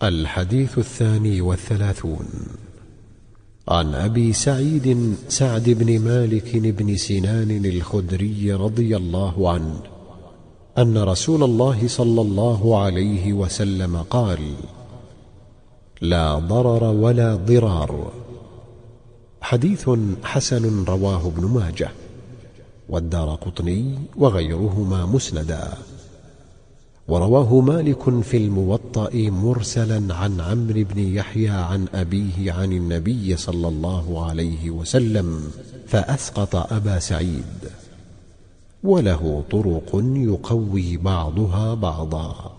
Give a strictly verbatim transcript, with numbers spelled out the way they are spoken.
الحديث الثاني والثلاثون. عن أبي سعيد سعد بن مالك بن سنان الخدري رضي الله عنه أن رسول الله صلى الله عليه وسلم قال: لا ضرر ولا ضرار. حديث حسن رواه ابن ماجه والدارقطني وغيرهما مسندا، ورواه مالك في الموطأ مرسلا عن عمرو بن يحيى عن أبيه عن النبي صلى الله عليه وسلم فأسقط أبا سعيد، وله طرق يقوي بعضها بعضا.